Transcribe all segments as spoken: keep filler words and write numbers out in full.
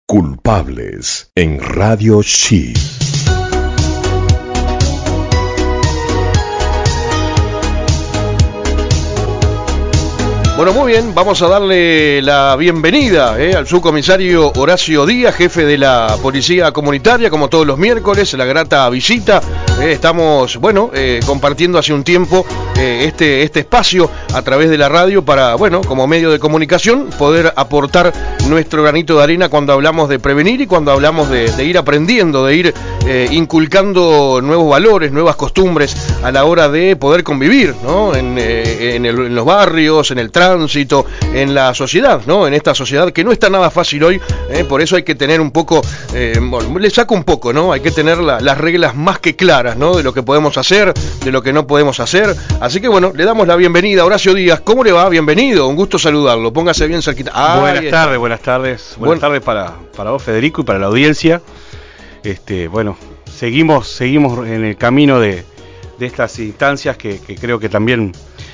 Culpables en Radio Chi. Bueno, muy bien, vamos a darle la bienvenida eh, al subcomisario Horacio Díaz, jefe de la Policía Comunitaria, como todos los miércoles, la grata visita. Eh, estamos, bueno, eh, compartiendo hace un tiempo eh, este, este espacio a través de la radio para, bueno, como medio de comunicación, poder aportar nuestro granito de arena cuando hablamos de prevenir y cuando hablamos de, de ir aprendiendo, de ir eh, inculcando nuevos valores, nuevas costumbres a la hora de poder convivir, ¿no? En, eh, en, el, en los barrios, en el tránsito, tránsito, en la sociedad, ¿no? En esta sociedad que no está nada fácil hoy, eh, por eso hay que tener un poco, eh, bueno, le saco un poco, ¿no? Hay que tener la, las reglas más que claras, ¿no? De lo que podemos hacer, de lo que no podemos hacer. Así que bueno, le damos la bienvenida a Horacio Díaz. ¿Cómo le va? Bienvenido, un gusto saludarlo. Póngase bien cerquita. Ah, buenas tardes, buenas tardes. Buenas bueno. tardes para, para vos, Federico, y para la audiencia. Este, bueno, seguimos, seguimos en el camino de, de estas instancias que, que creo que también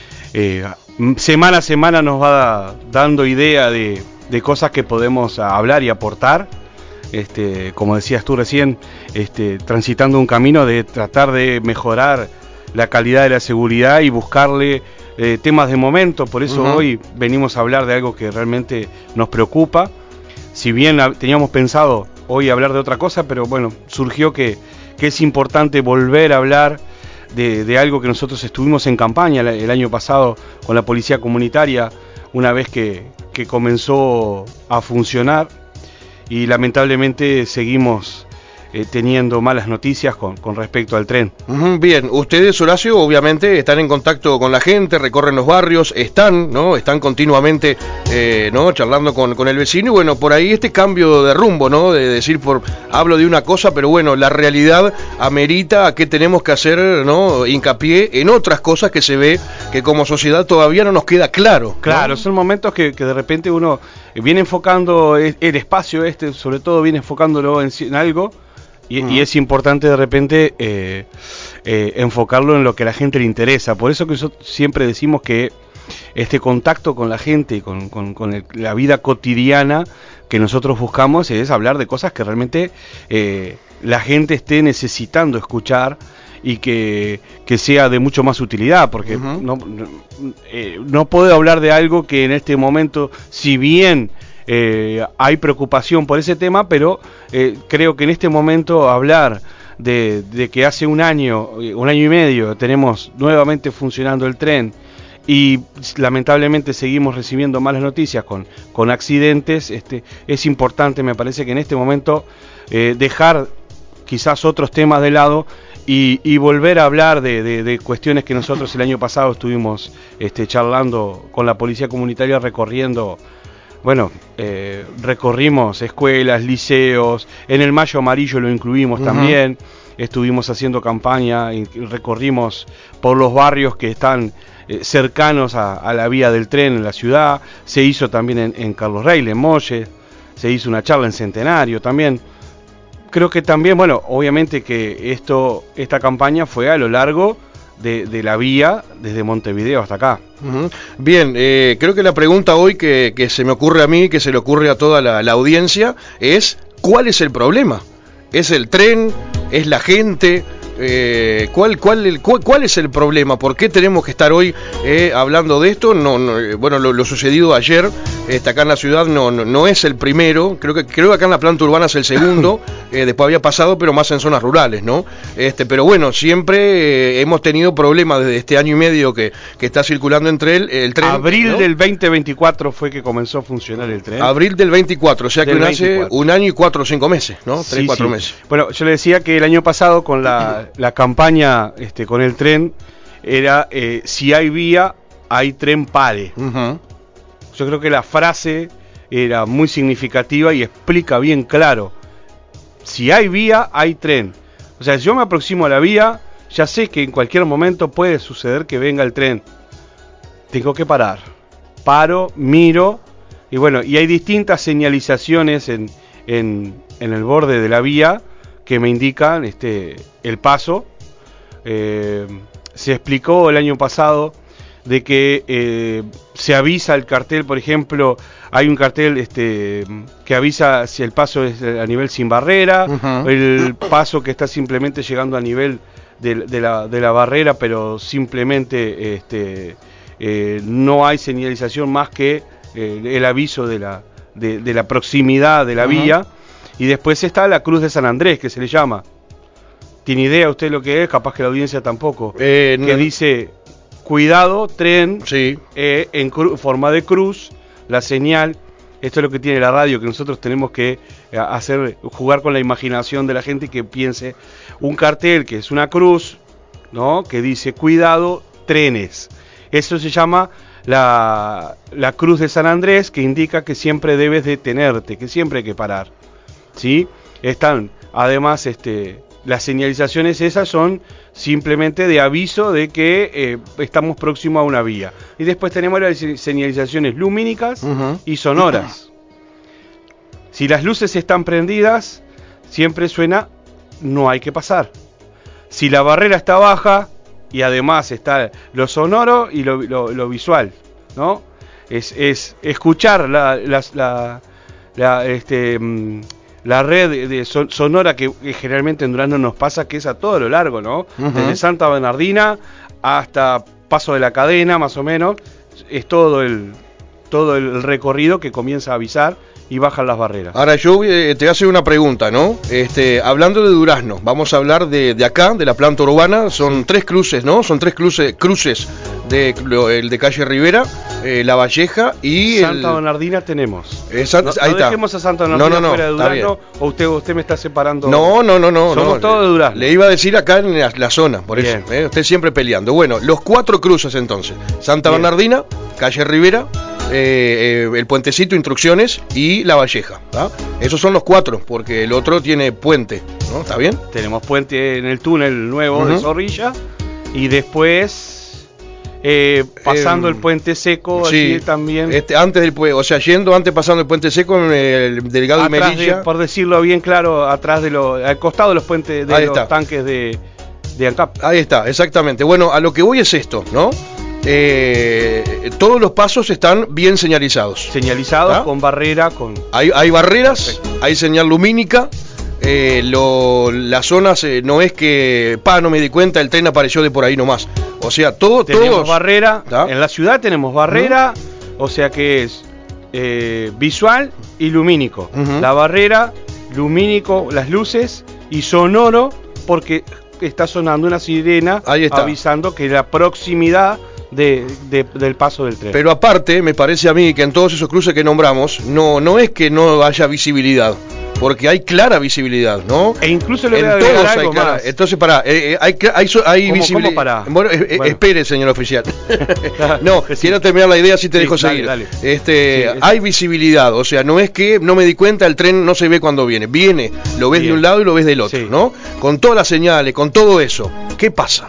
eh, semana a semana nos va dando idea de, de cosas que podemos hablar y aportar, este, como decías tú recién, este, transitando un camino de tratar de mejorar la calidad de la seguridad y buscarle eh, temas de momento. Por eso uh-huh. hoy venimos a hablar de algo que realmente nos preocupa. Si bien teníamos pensado hoy hablar de otra cosa, pero bueno, surgió que, que es importante volver a hablar De, de algo que nosotros estuvimos en campaña el, el año pasado con la Policía Comunitaria, una vez que, que comenzó a funcionar, y lamentablemente seguimos eh, teniendo malas noticias con, con respecto al tren. Uh-huh, bien, ustedes, Horacio, obviamente están en contacto con la gente, recorren los barrios, están, ¿no? Están continuamente, eh, ¿no? Charlando con, con el vecino, y bueno, por ahí este cambio de rumbo, ¿no? De decir, por hablo de una cosa, pero bueno, la realidad amerita a que tenemos que hacer, ¿no? Hincapié en otras cosas que se ve que como sociedad todavía no nos queda claro, ¿no? Claro, son momentos que, que de repente uno viene enfocando el, el espacio este, sobre todo viene enfocándolo en, en algo, y, uh-huh. y es importante de repente eh, eh, enfocarlo en lo que a la gente le interesa. Por eso que nosotros siempre decimos que este contacto con la gente y con, con, con el, la vida cotidiana que nosotros buscamos es hablar de cosas que realmente eh, la gente esté necesitando escuchar y que, que sea de mucho más utilidad, porque uh-huh. no, no, eh, no puedo hablar de algo que en este momento, si bien eh, hay preocupación por ese tema, pero eh, creo que en este momento hablar de, de que hace un año, un año y medio tenemos nuevamente funcionando el tren, y lamentablemente seguimos recibiendo malas noticias con, con accidentes, este, es importante, me parece que en este momento eh, dejar quizás otros temas de lado y, y volver a hablar de, de, de cuestiones que nosotros el año pasado estuvimos este, charlando con la Policía Comunitaria, recorriendo, bueno, eh, recorrimos escuelas, liceos, en el Mayo Amarillo lo incluimos uh-huh. también, estuvimos haciendo campaña y recorrimos por los barrios que están Eh, cercanos a, a la vía del tren en la ciudad. Se hizo también en, en Carlos Reyle, en Molle, se hizo una charla en Centenario también. Creo que también, bueno, obviamente que esto, esta campaña fue a lo largo de, de la vía desde Montevideo hasta acá. Uh-huh. Bien, eh, creo que la pregunta hoy que, que se me ocurre a mí, que se le ocurre a toda la, la audiencia, es ¿cuál es el problema? ¿Es el tren? ¿Es la gente? Eh, ¿cuál, cuál, cuál, ¿Cuál es el problema? ¿Por qué tenemos que estar hoy eh, hablando de esto? No, no, bueno, lo, lo sucedido ayer este, acá en la ciudad no, no, no es el primero. Creo que creo que acá en la planta urbana es el segundo. eh, después había pasado, pero más en zonas rurales, ¿no? Este, pero bueno, siempre eh, hemos tenido problemas desde este año y medio que, que está circulando entre el, el tren. Abril ¿no? del veinte veinticuatro fue que comenzó a funcionar el tren. Abril del veinticuatro, o sea que hace un año y cuatro o cinco meses, ¿no? Tres, sí, cuatro sí. meses. Bueno, yo le decía que el año pasado con la la campaña este, con el tren era eh, si hay vía, hay tren, pare. Uh-huh. Yo creo que la frase era muy significativa y explica bien claro. Si hay vía, hay tren. O sea, si yo me aproximo a la vía, ya sé que en cualquier momento puede suceder que venga el tren. Tengo que parar. Paro, miro, y bueno, y hay distintas señalizaciones en, en, en el borde de la vía que me indican este, el paso. Eh, se explicó el año pasado de que eh, se avisa el cartel, por ejemplo, hay un cartel este, que avisa si el paso es a nivel sin barrera, uh-huh. el paso que está simplemente llegando a nivel de, de, la, de la barrera, pero simplemente este, eh, no hay señalización más que eh, el aviso de la, de, de la proximidad de la uh-huh. vía. Y después está la Cruz de San Andrés, que se le llama. ¿Tiene idea usted lo que es? Capaz que la audiencia tampoco. Eh, que no. dice, cuidado, tren, sí. eh, en cru- forma de cruz, la señal. Esto es lo que tiene la radio, que nosotros tenemos que eh, hacer, jugar con la imaginación de la gente y que piense un cartel que es una cruz, ¿no? Que dice, cuidado, trenes. Eso se llama la, la Cruz de San Andrés, que indica que siempre debes detenerte, que siempre hay que parar. ¿Sí? Están, además, este, las señalizaciones esas son simplemente de aviso de que eh, estamos próximos a una vía. Y después tenemos las señalizaciones lumínicas uh-huh. y sonoras. Si las luces están prendidas, siempre suena, no hay que pasar. Si la barrera está baja, y además está lo sonoro y lo, lo, lo visual, ¿no? Es, es escuchar la, la, la, la este... Mmm, la red de, de son, sonora que, que generalmente en Durazno nos pasa, que es a todo lo largo, ¿no? Uh-huh. Desde Santa Bernardina hasta Paso de la Cadena, más o menos, es todo el todo el recorrido que comienza a avisar y bajan las barreras. Ahora yo eh, te voy a hacer una pregunta, ¿no? Este, hablando de Durazno, vamos a hablar de, de acá, de la planta urbana, son sí. tres cruces, ¿no? Son tres cruces, cruces de lo, el de calle Rivera, eh, La Valleja y Santa el... Bernardina tenemos. Eh, San... no, ahí no está. Dejemos a Santa Bernardina no, no, no, fuera de Durazno, o usted usted me está separando. No, no, no, no. Somos no. todos de Durazno. Le iba a decir acá en la, la zona, por Bien. eso. ¿eh? Usted siempre peleando. Bueno, los cuatro cruces entonces. Santa Bien. Bernardina, calle Rivera, eh, eh, el puentecito, Instrucciones y La Valleja. ¿tá? Esos son los cuatro, porque el otro tiene puente, ¿no? ¿Está bien? Tenemos puente en el túnel nuevo uh-huh. de Zorrilla y después... Eh, pasando eh, el puente seco, sí, así también. Este, antes del puente, o sea, yendo antes pasando el puente seco, en el Delgado y Melilla. De, por decirlo bien claro, atrás de los, al costado de los puentes, de Ahí los está. tanques de, de ANCAP. Ahí está, exactamente. Bueno, a lo que voy es esto, ¿no? Eh, todos los pasos están bien señalizados. Señalizados, ¿Ah? con barrera, con. Hay, hay barreras, Perfecto. hay señal lumínica. Eh, lo, las zonas eh, no es que, pa, no me di cuenta, el tren apareció de por ahí nomás. O sea, todo, tenemos todos. barrera, ¿tá? En la ciudad tenemos barrera, uh-huh. o sea que es eh, visual y lumínico. Uh-huh. La barrera, lumínico, las luces y sonoro, porque está sonando una sirena avisando que la proximidad de, de, del paso del tren. Pero aparte, me parece a mí que en todos esos cruces que nombramos, no, no es que no haya visibilidad. Porque hay clara visibilidad, ¿no? E incluso le voy a agregar algo más. Entonces, pará, eh, hay, hay, hay visibilidad. ¿Cómo pará? Bueno, eh, bueno, espere, señor oficial. no, sí. quiero terminar la idea, si te sí, dejo dale, seguir. Dale. Este, sí, hay visibilidad, o sea, no es que no me di cuenta, el tren no se ve cuando viene. Viene, lo ves Bien. de un lado y lo ves del otro, sí. ¿no? Con todas las señales, con todo eso. ¿Qué pasa?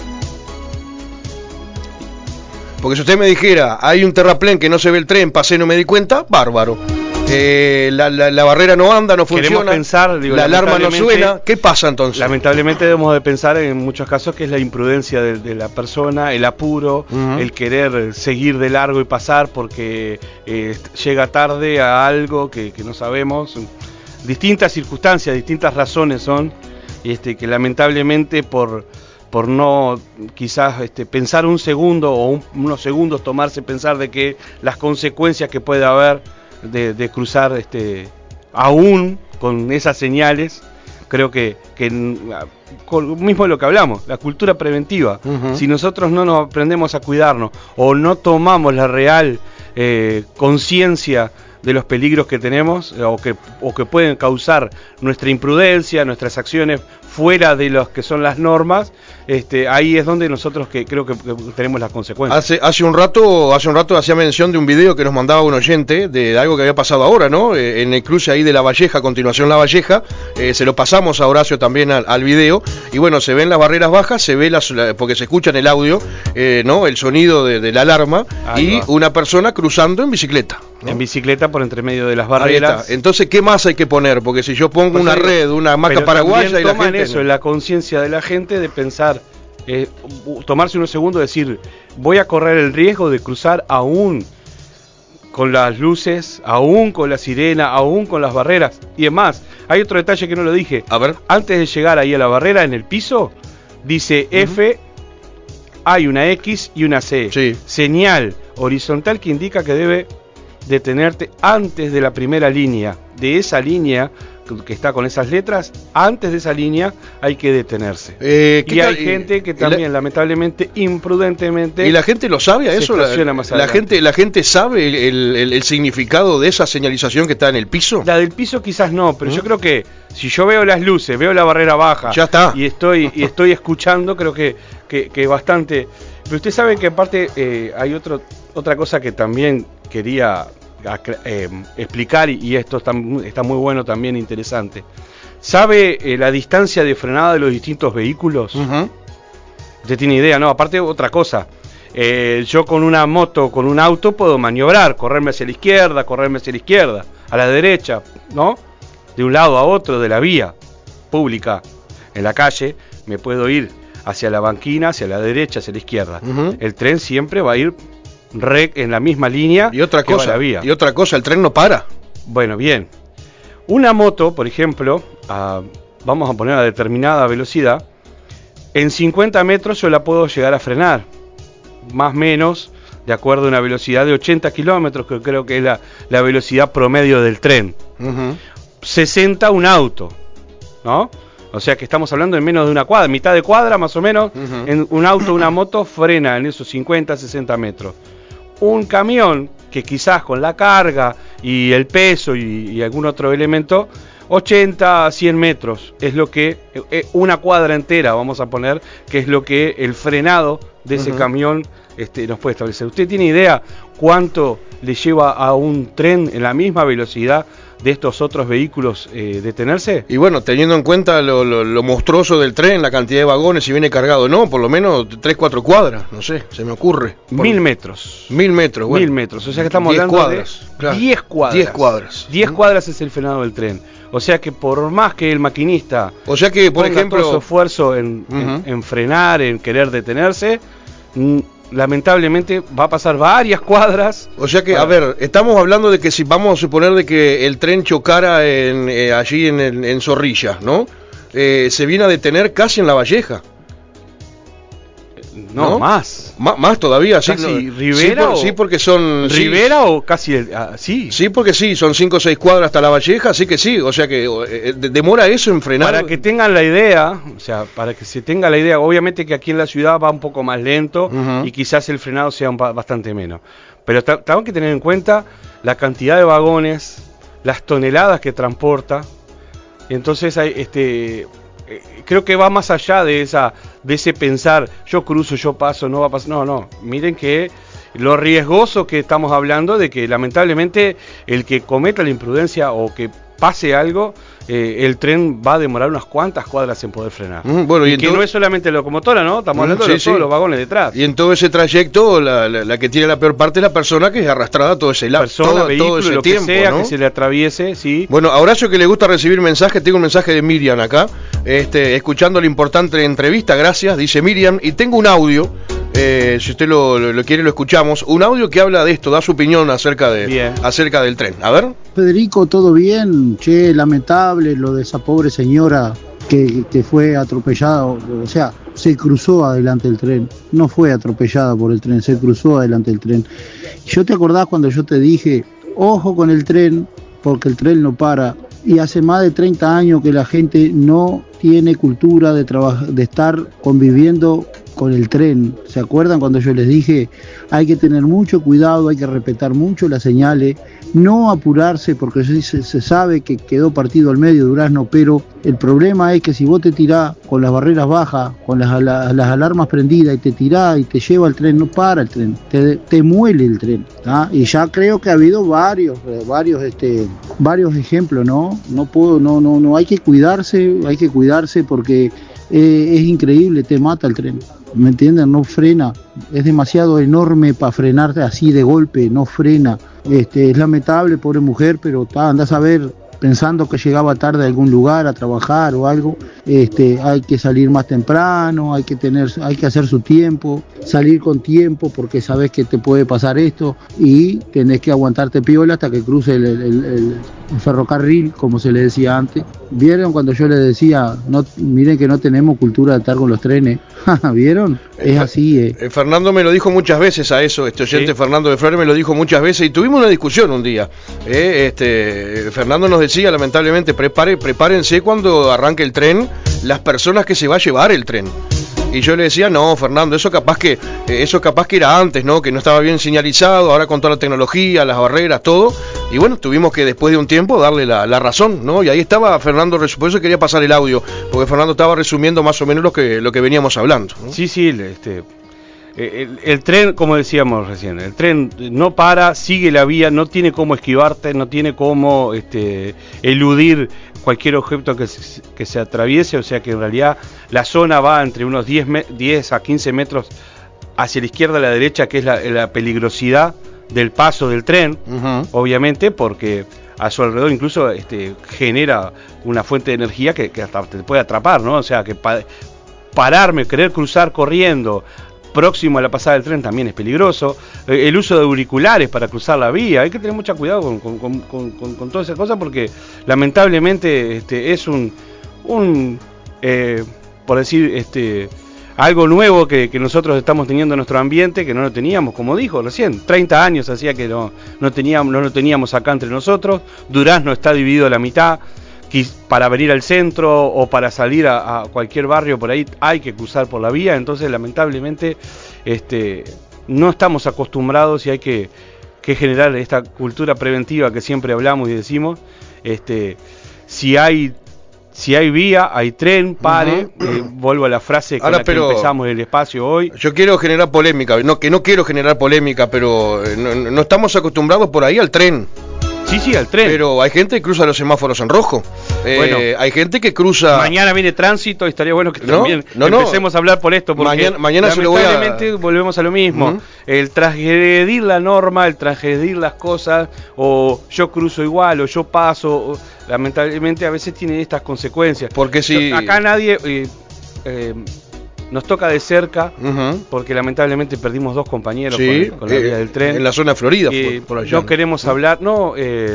Porque si usted me dijera, hay un terraplén que no se ve el tren, pasé, no me di cuenta, bárbaro. Eh, la, la, la barrera no anda, no funciona, pensar, digo, la alarma no suena. ¿Qué pasa entonces? Lamentablemente debemos de pensar en muchos casos que es la imprudencia de, de la persona, el apuro, uh-huh. el querer seguir de largo y pasar porque eh, llega tarde a algo que, que no sabemos. Distintas circunstancias, distintas razones son, este, que lamentablemente por... por no quizás este, pensar un segundo o un, unos segundos tomarse pensar de que las consecuencias que puede haber de, de cruzar este, aún con esas señales, creo que, que con, mismo lo que hablamos, la cultura preventiva, uh-huh. si nosotros no nos aprendemos a cuidarnos o no tomamos la real eh, conciencia de los peligros que tenemos o que, o que pueden causar nuestra imprudencia, nuestras acciones fuera de los que son las normas, este, ahí es donde nosotros que creo que, que tenemos las consecuencias. Hace, hace un rato, hace un rato hacía mención de un video que nos mandaba un oyente de, de algo que había pasado ahora, ¿no? Eh, en el cruce ahí de La Valleja, a continuación La Valleja, eh, se lo pasamos a Horacio también al, al video, y bueno, se ven las barreras bajas, se ve las, la, porque se escucha en el audio, eh, ¿no? El sonido de, de la alarma ahí y va. Una persona cruzando en bicicleta, ¿no? En bicicleta por entre medio de las barreras. Entonces, ¿qué más hay que poner? Porque si yo pongo pues una red, una hamaca paraguaya y la gente... eso, la conciencia de la gente de pensar, eh, tomarse unos segundos y decir, voy a correr el riesgo de cruzar aún con las luces, aún con la sirena, aún con las barreras. Y es más, hay otro detalle que no lo dije. A ver. Antes de llegar ahí a la barrera, en el piso, dice uh-huh. F, hay una X y una C. Sí. Señal horizontal que indica que debe detenerte antes de la primera línea. De esa línea que está con esas letras, antes de esa línea hay que detenerse. Eh, y hay gente que también, la, lamentablemente, imprudentemente... ¿Y la gente lo sabe a eso? La, la, gente, ¿La gente sabe el, el, el significado de esa señalización que está en el piso? La del piso quizás no, pero ¿Mm? yo creo que si yo veo las luces, veo la barrera baja... Ya está. Y estoy, y estoy escuchando, creo que, que, que bastante... Pero usted sabe que aparte eh, hay otro, otra cosa que también quería... Eh, explicar, y esto está, está muy bueno también, interesante. ¿Sabe eh, la distancia de frenada de los distintos vehículos? Uh-huh. Usted tiene idea, ¿no? Aparte, otra cosa, eh, yo con una moto, con un auto puedo maniobrar, correrme hacia la izquierda, correrme hacia la izquierda, a la derecha, ¿no? De un lado a otro de la vía pública. En la calle me puedo ir hacia la banquina, hacia la derecha, hacia la izquierda. Uh-huh. El tren siempre va a ir Rec en la misma línea. Y otra cosa, vía. y otra cosa, el tren no para. Bueno, bien. Una moto, por ejemplo, a, vamos a poner a determinada velocidad, en cincuenta metros yo la puedo llegar a frenar, más o menos, de acuerdo a una velocidad de ochenta kilómetros, que creo que es la, la velocidad promedio del tren. Uh-huh. sesenta un auto, ¿no? O sea que estamos hablando en menos de una cuadra, mitad de cuadra más o menos, uh-huh. en un auto, una moto frena en esos cincuenta, sesenta metros. Un camión que quizás con la carga y el peso y, y algún otro elemento, ochenta a cien metros es lo que, eh, una cuadra entera vamos a poner, que es lo que el frenado de ese uh-huh. camión este, nos puede establecer. ¿Usted tiene idea cuánto le lleva a un tren en la misma velocidad de estos otros vehículos eh, detenerse? Y bueno, teniendo en cuenta lo, lo, lo monstruoso del tren, la cantidad de vagones, si viene cargado, no, por lo menos tres, cuatro cuadras, no sé, se me ocurre. Por... Mil metros. Mil metros, bueno. Mil metros, o sea que estamos diez hablando cuadras, de claro. diez cuadras. Diez cuadras. Diez cuadras es el frenado del tren. O sea que por más que el maquinista o sea que, por ponga ejemplo, todo su esfuerzo en, uh-huh. en, en frenar, en querer detenerse, m- lamentablemente va a pasar varias cuadras. O sea que, para... a ver, estamos hablando de que si vamos a suponer de que el tren chocara en, eh, allí en, en, en Zorrilla, ¿no? Eh, se viene a detener casi en La Valleja. No, ¿no? más. M- más todavía, sí. Casi No, Rivera sí, por, o... sí, porque son... ¿Rivera sí, o casi el, ah, sí? Sí, porque sí, son cinco o seis cuadras hasta La Valleja, así que sí, o sea que eh, demora eso en frenar. Para que tengan la idea, o sea, para que se tenga la idea, obviamente que aquí en la ciudad va un poco más lento uh-huh. y quizás el frenado sea un, bastante menos. Pero t- tengo que tener en cuenta la cantidad de vagones, las toneladas que transporta, y entonces hay este... creo que va más allá de esa de ese pensar, yo cruzo, yo paso, no va a pasar, no, no, miren que lo riesgoso que estamos hablando de que lamentablemente el que cometa la imprudencia o que pase algo, eh, el tren va a demorar unas cuantas cuadras en poder frenar. Mm, bueno, y, y que todo... no es solamente la locomotora, ¿no? Estamos hablando mm, sí, de todos sí. los vagones detrás. Y en todo ese trayecto, la, la, la que tiene la peor parte es la persona que es arrastrada todo ese lado, todo, vehículo, todo ese lo tiempo, que sea ¿no? que se le atraviese, sí. Bueno, a Horacio que le gusta recibir mensajes, tengo un mensaje de Miriam acá, este, escuchando la importante entrevista, gracias, dice Miriam, y tengo un audio. Eh, si usted lo, lo, lo quiere lo escuchamos, un audio que habla de esto, da su opinión acerca de acerca del tren. A ver. Federico, todo bien, che, lamentable lo de esa pobre señora que, que fue atropellada, o, o sea, se cruzó adelante del tren, no fue atropellada por el tren, se cruzó adelante del tren. Yo te acordás cuando yo te dije, ojo con el tren, porque el tren no para, y hace más de treinta años que la gente no tiene cultura de trabajar, de estar conviviendo con el tren. ¿Se acuerdan cuando yo les dije? Hay que tener mucho cuidado, hay que respetar mucho las señales, no apurarse porque se, se sabe que quedó partido al medio Durazno, pero el problema es que si vos te tirás con las barreras bajas, con las, las, las alarmas prendidas y te tirás y te lleva el tren, no para el tren, te, te muele el tren, ¿tá? Y ya creo que ha habido varios, varios, este, varios ejemplos, ¿no? No puedo, no, no, no, hay que cuidarse, hay que cuidarse porque eh, es increíble, te mata el tren. ¿Me entienden? No frena, es demasiado enorme para frenarte así de golpe, no frena. Este, es lamentable, pobre mujer, pero ta, andás a ver, pensando que llegaba tarde a algún lugar a trabajar o algo, este, hay que salir más temprano, hay que tener, hay que hacer su tiempo, salir con tiempo porque sabes que te puede pasar esto y tenés que aguantarte piola hasta que cruce el, el, el, el ferrocarril, como se le decía antes. ¿Vieron cuando yo les decía, no, miren que no tenemos cultura de estar con los trenes? ¿Vieron? Es así. Eh. Eh, Fernando me lo dijo muchas veces a eso, este oyente, ¿sí? Fernando de Flores me lo dijo muchas veces y tuvimos una discusión un día. Eh, este, Fernando nos decía, lamentablemente, prepare, prepárense cuando arranque el tren, las personas que se va a llevar el tren. Y yo le decía, no, Fernando, eso capaz que eh, eso capaz que era antes, ¿no? Que no estaba bien señalizado, ahora con toda la tecnología, las barreras, todo. Y bueno, tuvimos que después de un tiempo darle la, la razón, ¿no? Y ahí estaba Fernando, por eso quería pasar el audio, porque Fernando estaba resumiendo más o menos lo que lo que veníamos hablando, ¿no? Sí, sí, este... El, el tren, como decíamos recién, el tren no para, sigue la vía, no tiene cómo esquivarte, no tiene cómo este, eludir cualquier objeto que se, que se atraviese, o sea que en realidad la zona va entre unos diez a quince metros hacia la izquierda a la derecha, que es la, la peligrosidad del paso del tren, uh-huh. Obviamente, porque a su alrededor incluso este, genera una fuente de energía que, que hasta te puede atrapar, ¿no? O sea que pa- pararme, querer cruzar corriendo próximo a la pasada del tren también es peligroso. El uso de auriculares para cruzar la vía, hay que tener mucho cuidado con, con, con, con, con, con todas esas cosas porque lamentablemente este, es un, un eh, por decir, este, algo nuevo que, que nosotros estamos teniendo en nuestro ambiente, que no lo teníamos, como dijo recién, treinta años hacía que no, no, teníamos, no lo teníamos acá entre nosotros. Durazno está dividido a la mitad. Para venir al centro o para salir a, a cualquier barrio por ahí hay que cruzar por la vía, entonces lamentablemente este, no estamos acostumbrados y hay que, que generar esta cultura preventiva que siempre hablamos y decimos. Este, si hay si hay vía, hay tren, pare. Uh-huh. eh, vuelvo a la frase con Ahora, la que empezamos el espacio hoy. Yo quiero generar polémica, no que no quiero generar polémica, pero no, no estamos acostumbrados por ahí al tren. Sí, sí, al tren. Pero hay gente que cruza los semáforos en rojo. Eh, bueno, hay gente que cruza... Mañana viene tránsito y estaría bueno que no, también no, empecemos no. a hablar por esto. Porque mañana mañana se lo voy a... lamentablemente volvemos a lo mismo. Uh-huh. El transgredir la norma, el transgredir las cosas, o yo cruzo igual, o yo paso, o, lamentablemente a veces tiene estas consecuencias. Porque si... Yo, acá nadie... Eh, eh, nos toca de cerca, uh-huh. porque lamentablemente perdimos dos compañeros sí, con, con la eh, vía del tren. En la zona de Florida eh, fue por allá. No queremos uh-huh. hablar, no... Eh,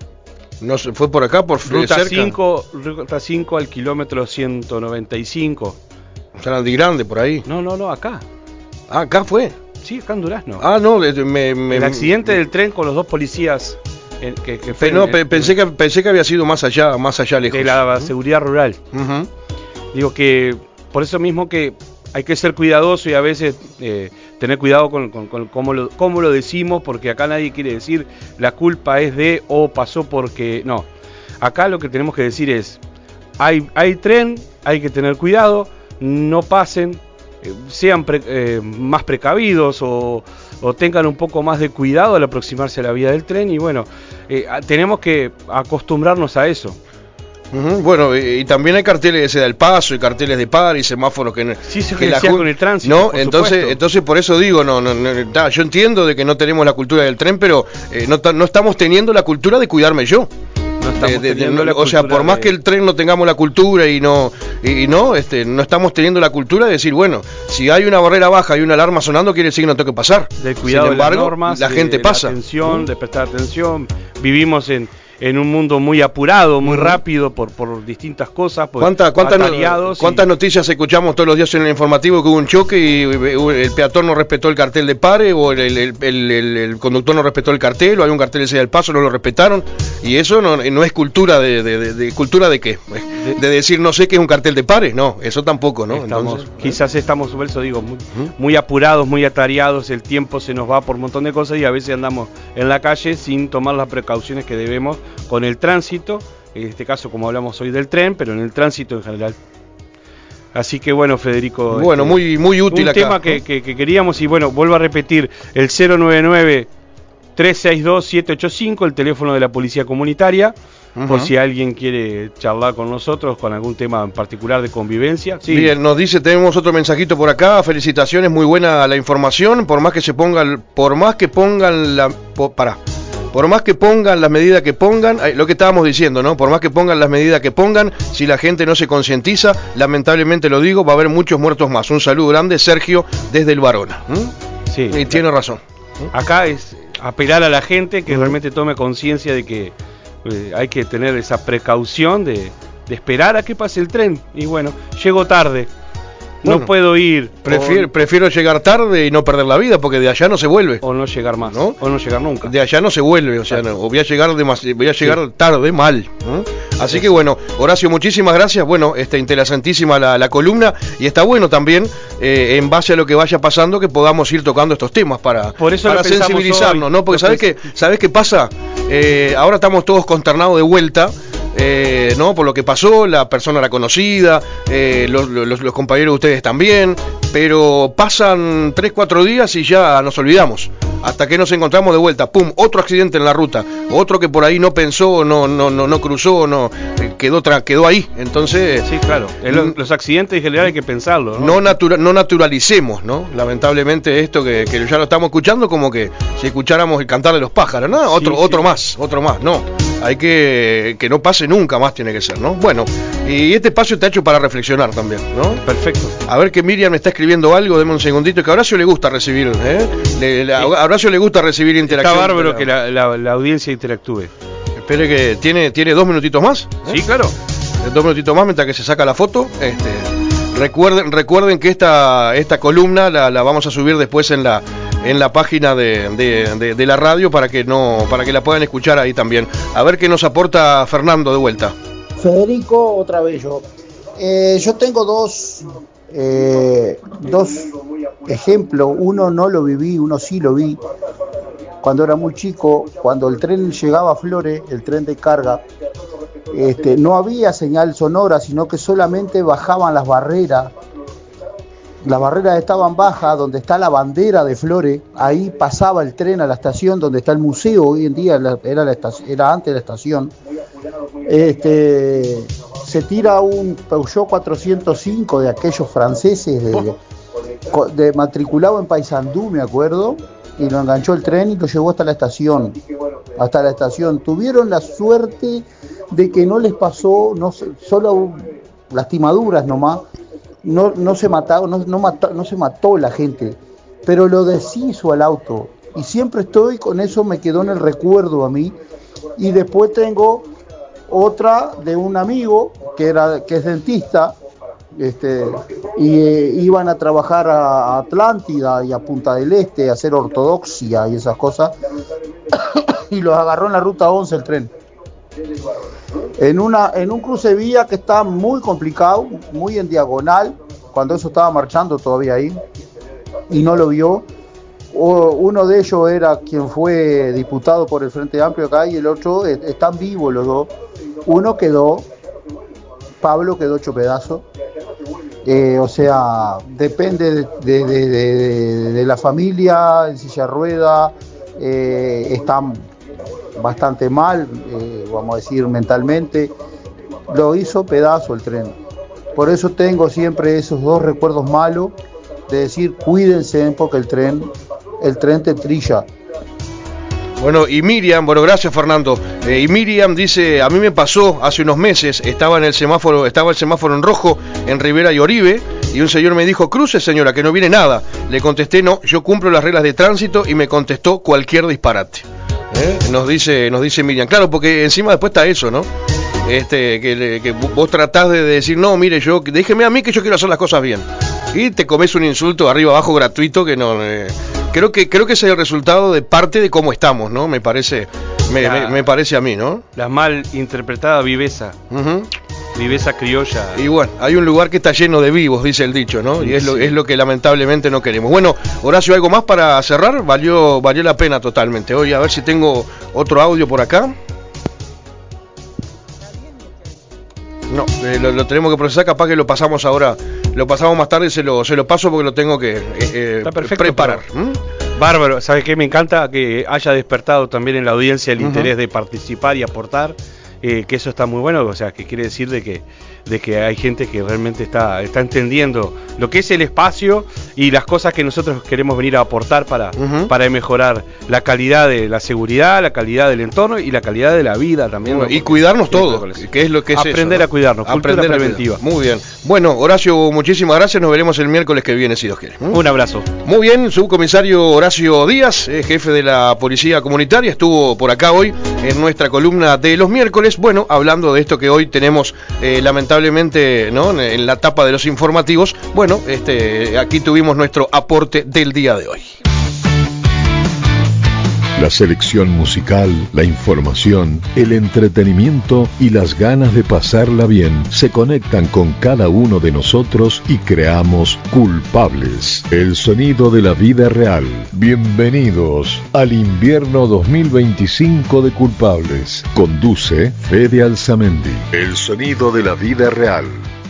no fue por acá, por ruta cerca. cinco, ruta cinco al kilómetro ciento noventa y cinco. Sarandí Grande, por ahí. No, no, no, acá. Ah, acá fue. Sí, acá en Durazno. Ah, no, me, me, el accidente me, del tren con los dos policías. Eh, que, que fue no, en, pe, pensé que pensé que había sido más allá, más allá lejos. De la uh-huh. seguridad rural. Uh-huh. Digo que por eso mismo que hay que ser cuidadoso y a veces eh, tener cuidado con, con, con cómo, lo, cómo lo decimos, porque acá nadie quiere decir la culpa es de o pasó porque... No, acá lo que tenemos que decir es, hay, hay tren, hay que tener cuidado, no pasen, eh, sean pre, eh, más precavidos o, o tengan un poco más de cuidado al aproximarse a la vía del tren y bueno, eh, tenemos que acostumbrarnos a eso. Uh-huh. Bueno, y, y también hay carteles de ceda al paso y carteles de par y semáforos que, sí, se que la con el tránsito. No, entonces, supuesto. entonces por eso digo, no, no, no, no, yo entiendo de que no tenemos la cultura del tren, pero eh, no, no estamos teniendo la cultura de cuidarme yo. No estamos de, de, de, no, o sea, por más de... que el tren no tengamos la cultura y no y, y no, este, no estamos teniendo la cultura de decir, bueno, si hay una barrera baja y una alarma sonando, quiere decir que no tengo que pasar. Del cuidado Sin embargo, de las normas, la gente de pasa. La atención, ¿Mm? De prestar atención. Vivimos en en un mundo muy apurado, muy rápido por, por distintas cosas. Por ¿Cuánta, cuántas, no, ¿Cuántas y... noticias escuchamos todos los días en el informativo que hubo un choque y el peatón no respetó el cartel de pare o el, el, el, el, el, el conductor no respetó el cartel o hay un cartel de ceda al paso, no lo respetaron? Y eso no, no es cultura de, de, de, de cultura de qué, de, de decir no sé qué es un cartel de pare, no, eso tampoco, ¿no? Estamos, Entonces, quizás estamos, por eso digo, muy, ¿Mm? muy apurados, muy atareados, el tiempo se nos va por un montón de cosas y a veces andamos en la calle sin tomar las precauciones que debemos con el tránsito, en este caso como hablamos hoy del tren, pero en el tránsito en general. Así que bueno, Federico, bueno, este, muy muy útil un acá, tema que, que, que queríamos y bueno, vuelvo a repetir, el cero nueve nueve, tres seis dos, siete ocho cinco, el teléfono de la Policía Comunitaria, uh-huh. por si alguien quiere charlar con nosotros con algún tema en particular de convivencia. Sí. Bien, nos dice, tenemos otro mensajito por acá, felicitaciones, muy buena la información, por más que se pongan, por más que pongan la, por, pará, Por más que pongan las medidas que pongan, lo que estábamos diciendo, ¿no? Por más que pongan las medidas que pongan, si la gente no se concientiza, lamentablemente lo digo, va a haber muchos muertos más. Un saludo grande, Sergio, desde el Barona. ¿Mm? Sí. Y tiene razón. Acá es apelar a la gente que realmente tome conciencia de que eh, hay que tener esa precaución de, de esperar a que pase el tren. Y bueno, llego tarde. No bueno, puedo ir. Prefiero, o, prefiero llegar tarde y no perder la vida, porque de allá no se vuelve. O no llegar más, ¿no? O no llegar nunca. De allá no se vuelve, o sea, no, o voy a llegar demasi- voy a llegar sí. tarde, mal. ¿no? Así sí. que bueno, Horacio, muchísimas gracias. Bueno, está interesantísima la, la columna y está bueno también, eh, en base a lo que vaya pasando, que podamos ir tocando estos temas para, Por eso para sensibilizarnos, hoy, ¿no? Porque ¿sabes qué, ¿sabes qué pasa? Eh, ahora estamos todos consternados de vuelta. Eh, no, por lo que pasó, la persona era conocida, eh, los, los, los compañeros de ustedes también, pero pasan tres, cuatro días y ya nos olvidamos, hasta que nos encontramos de vuelta, pum, otro accidente en la ruta, otro que por ahí no pensó, no, no, no, no cruzó, no, eh, quedó, tra- quedó ahí, entonces... Sí, claro, los, los accidentes en general hay que pensarlo, ¿no? No, natura- no naturalicemos, ¿no? Lamentablemente esto que, que ya lo estamos escuchando como que si escucháramos el cantar de los pájaros, ¿no? Otro, sí, otro sí. más, otro más, no. Hay que que no pase nunca más, tiene que ser, ¿no? Bueno, y este espacio está hecho para reflexionar también, ¿no? Perfecto. A ver que Miriam me está escribiendo algo, deme un segundito, que a Horacio le gusta recibir, ¿eh? Le, le, a Horacio le gusta recibir interacción. Está bárbaro que la, la, la audiencia interactúe. Espere que tiene, tiene dos minutitos más. ¿eh? Sí, claro. Dos minutitos más mientras que se saca la foto. Este, recuerden, recuerden que esta, esta columna la, la vamos a subir después en la en la página de, de, de, de la radio para que no para que la puedan escuchar ahí también. A ver qué nos aporta Fernando de vuelta. Federico, otra vez yo. Eh, yo tengo dos eh, dos ejemplos. Uno no lo viví, uno sí lo vi. Cuando era muy chico, cuando el tren llegaba a Flores, el tren de carga, este, no había señal sonora, sino que solamente bajaban las barreras. Las barreras estaban bajas, donde está la bandera de Flores, ahí pasaba el tren a la estación donde está el museo, hoy en día era, la estación, era antes de la estación. Este, se tira un Peugeot cuatrocientos cinco de aquellos franceses, de, de matriculado en Paysandú, me acuerdo, y lo enganchó el tren y lo llevó hasta la estación, hasta la estación. Tuvieron la suerte de que no les pasó, no solo lastimaduras nomás. No, no se mató, no, no, mató, no se mató la gente, pero lo deshizo al auto. Y siempre estoy con eso, me quedó en el recuerdo a mí. Y después tengo otra de un amigo que era que es dentista, este, y eh, iban a trabajar a Atlántida y a Punta del Este a hacer ortodoxia y esas cosas, y los agarró en la ruta once el tren. En una en un cruce vía que está muy complicado, muy en diagonal, cuando eso estaba marchando todavía ahí, y no lo vio. O, uno de ellos era quien fue diputado por el Frente Amplio acá, y el otro, están vivos los dos. Uno quedó, Pablo quedó hecho pedazo. Eh, o sea, depende de, de, de, de, de la familia, en silla de rueda, eh, están bastante mal, eh, vamos a decir mentalmente, lo hizo pedazo el tren. Por eso tengo siempre esos dos recuerdos malos, de decir cuídense porque el tren, el tren te trilla. Bueno, y Miriam, bueno, gracias Fernando. Eh, y Miriam dice, a mí me pasó hace unos meses, estaba en el semáforo, estaba el semáforo en rojo en Rivera y Oribe, y un señor me dijo, cruce señora, que no viene nada. Le contesté, no, yo cumplo las reglas de tránsito, y me contestó cualquier disparate. ¿Eh? Nos dice nos dice Miriam, claro, porque encima después está eso, ¿no? Este, que, que vos tratás de decir, no, mire, yo, déjeme a mí que yo quiero hacer las cosas bien, y te comes un insulto arriba abajo gratuito que no, eh, creo que creo que ese es el resultado de parte de cómo estamos, ¿no? Me parece, me, la, me, me parece a mí, ¿no? La mal interpretada viveza. Uh-huh. Viveza criolla. Y bueno, hay un lugar que está lleno de vivos, dice el dicho, ¿no? Y es lo, es lo que lamentablemente no queremos. Bueno, Horacio, ¿algo más para cerrar? Valió, valió la pena totalmente. Oye, a ver si tengo otro audio por acá. No, eh, lo, lo tenemos que procesar, capaz que lo pasamos ahora, lo pasamos más tarde, se lo, se lo paso porque lo tengo que eh, Está perfecto, preparar. ¿Mm? Bárbaro, ¿sabes qué? Me encanta que haya despertado también en la audiencia el uh-huh. interés de participar y aportar. eh, que eso está muy bueno, o sea, que quiere decir de que, de que hay gente que realmente está, está entendiendo lo que es el espacio y las cosas que nosotros queremos venir a aportar para, uh-huh. para mejorar la calidad de la seguridad, la calidad del entorno y la calidad de la vida también. Bueno, y cuidarnos todos, que es lo que es aprender eso, a cuidarnos, ¿no? Aprender cultura preventiva. Muy bien. Bueno, Horacio, muchísimas gracias, nos veremos el miércoles que viene si Dios quiere. ¿Mm? Un abrazo. Muy bien, subcomisario Horacio Díaz, eh, jefe de la Policía Comunitaria, estuvo por acá hoy en nuestra columna de los miércoles, bueno, hablando de esto que hoy tenemos eh, lamentablemente, ¿no?, en la tapa de los informativos. Bueno, este, aquí tuvimos nuestro aporte del día de hoy. La selección musical, la información, el entretenimiento y las ganas de pasarla bien se conectan con cada uno de nosotros y creamos Culpables, el sonido de la vida real. Bienvenidos al invierno dos mil veinticinco de Culpables. Conduce Fede Alzamendi. El sonido de la vida real.